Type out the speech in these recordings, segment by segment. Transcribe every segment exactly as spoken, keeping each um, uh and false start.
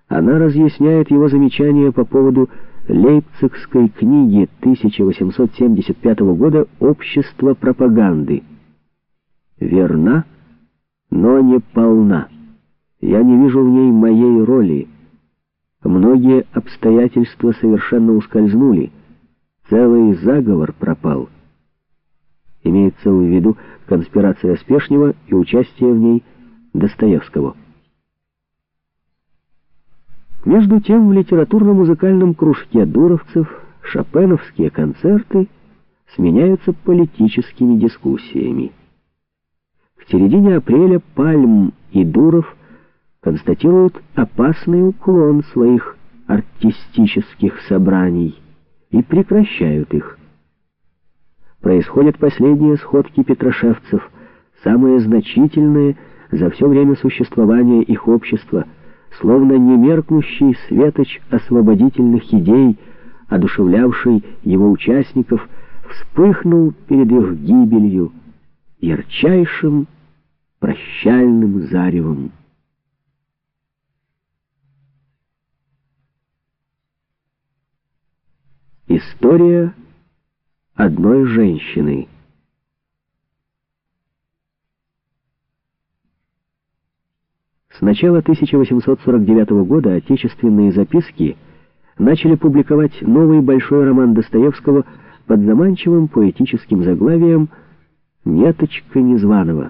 Она разъясняет его замечания по поводу Лейпцигской книги тысяча восемьсот семьдесят пятого года «Общество пропаганды». Верна, но не полна. Я не вижу в ней моей роли. Многие обстоятельства совершенно ускользнули. Целый заговор пропал. Имеется в виду конспирация Спешнева и участие в ней Достоевского. Между тем, в литературно-музыкальном кружке дуровцев шопеновские концерты сменяются политическими дискуссиями. К середине апреля Пальм и Дуров констатируют опасный уклон своих артистических собраний и прекращают их. Происходят последние сходки петрошевцев, самые значительные за все время существования их общества, словно немеркнущий светоч освободительных идей, одушевлявший его участников, вспыхнул перед их гибелью ярчайшим прощальным заревом. История одной женщины. С начала тысяча восемьсот сорок девятого года отечественные записки начали публиковать новый большой роман Достоевского под заманчивым поэтическим заглавием «Неточка Незваного».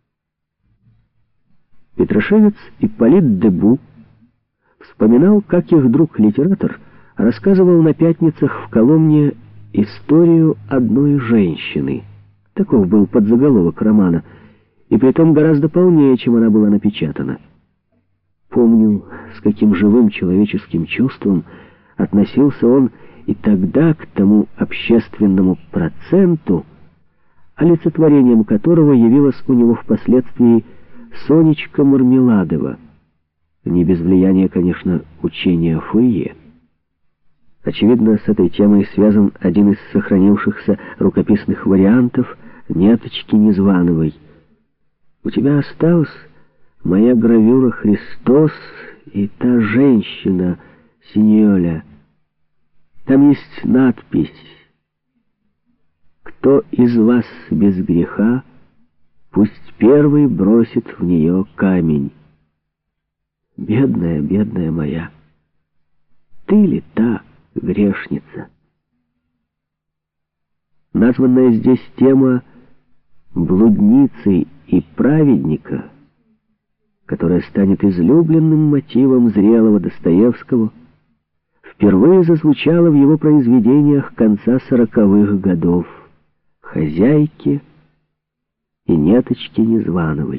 Петрошевец Ипполит Дебу вспоминал, как их друг-литератор рассказывал на пятницах в Коломне историю одной женщины. Таков был подзаголовок романа, и притом гораздо полнее, чем она была напечатана. Помню, с каким живым человеческим чувством относился он и тогда к тому общественному проценту, олицетворением которого явилась у него впоследствии Сонечка Мармеладова. Не без влияния, конечно, учения Фойе. Очевидно, с этой темой связан один из сохранившихся рукописных вариантов «Неточки Незвановой». У тебя осталась моя гравюра «Христос» и та женщина, Синьоля. Там есть надпись: «Кто из вас без греха, пусть первый бросит в нее камень». Бедная, бедная моя, ты ли та грешница? Названная здесь тема блудницы и праведника, которая станет излюбленным мотивом зрелого Достоевского, впервые зазвучала в его произведениях конца сороковых годов «Хозяйке» и «Неточке Незвановой».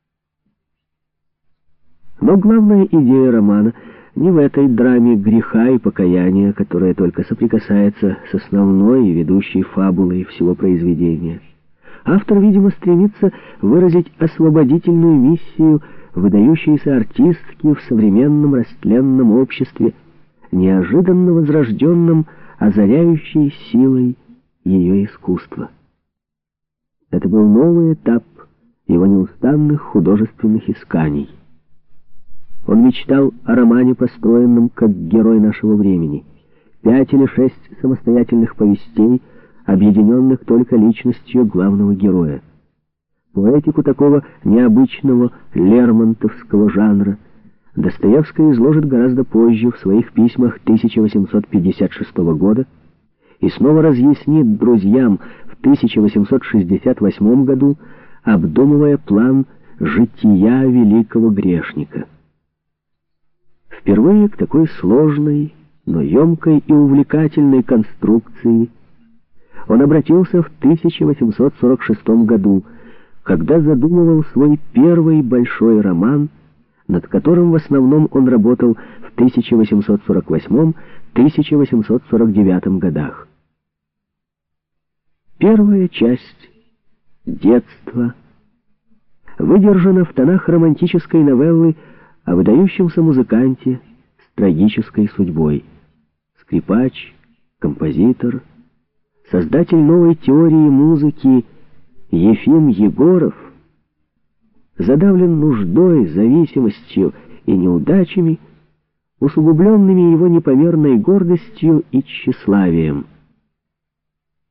Но главная идея романа не в этой драме греха и покаяния, которая только соприкасается с основной и ведущей фабулой всего произведения. Автор, видимо, стремится выразить освободительную миссию выдающейся артистки в современном растленном обществе, неожиданно возрожденном, озаряющей силой ее искусства. Это был новый этап его неустанных художественных исканий. Он мечтал о романе, построенном как герой нашего времени. Пять или шесть самостоятельных повестей, объединенных только личностью главного героя. Поэтику такого необычного лермонтовского жанра Достоевский изложит гораздо позже в своих письмах тысяча восемьсот пятьдесят шестого года и снова разъяснит друзьям в тысяча восемьсот шестьдесят восьмом году, обдумывая план жития великого грешника. Впервые к такой сложной, но емкой и увлекательной конструкции он обратился в тысяча восемьсот сорок шестом году, когда задумывал свой первый большой роман, над которым в основном он работал в тысяча восемьсот сорок восьмом — тысяча восемьсот сорок девятом годах. Первая часть «Детство» выдержана в тонах романтической новеллы о выдающемся музыканте с трагической судьбой. Скрипач, композитор, создатель новой теории музыки Ефим Егоров задавлен нуждой, зависимостью и неудачами, усугубленными его непомерной гордостью и тщеславием.